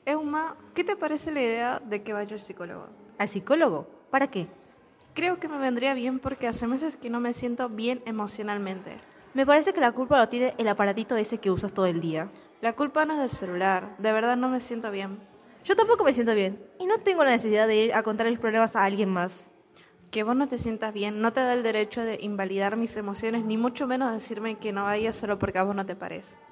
Euma, ¿qué te parece la idea de que vaya al psicólogo? ¿Al psicólogo? ¿Para qué? Creo que me vendría bien porque hace meses que no me siento bien emocionalmente. Me parece que la culpa lo tiene el aparatito ese que usas todo el día. La culpa no es del celular, de verdad no me siento bien. Yo tampoco me siento bien y no tengo la necesidad de ir a contar mis problemas a alguien más. Que vos no te sientas bien no te da el derecho de invalidar mis emociones, ni mucho menos decirme que no vayas solo porque a vos no te parece.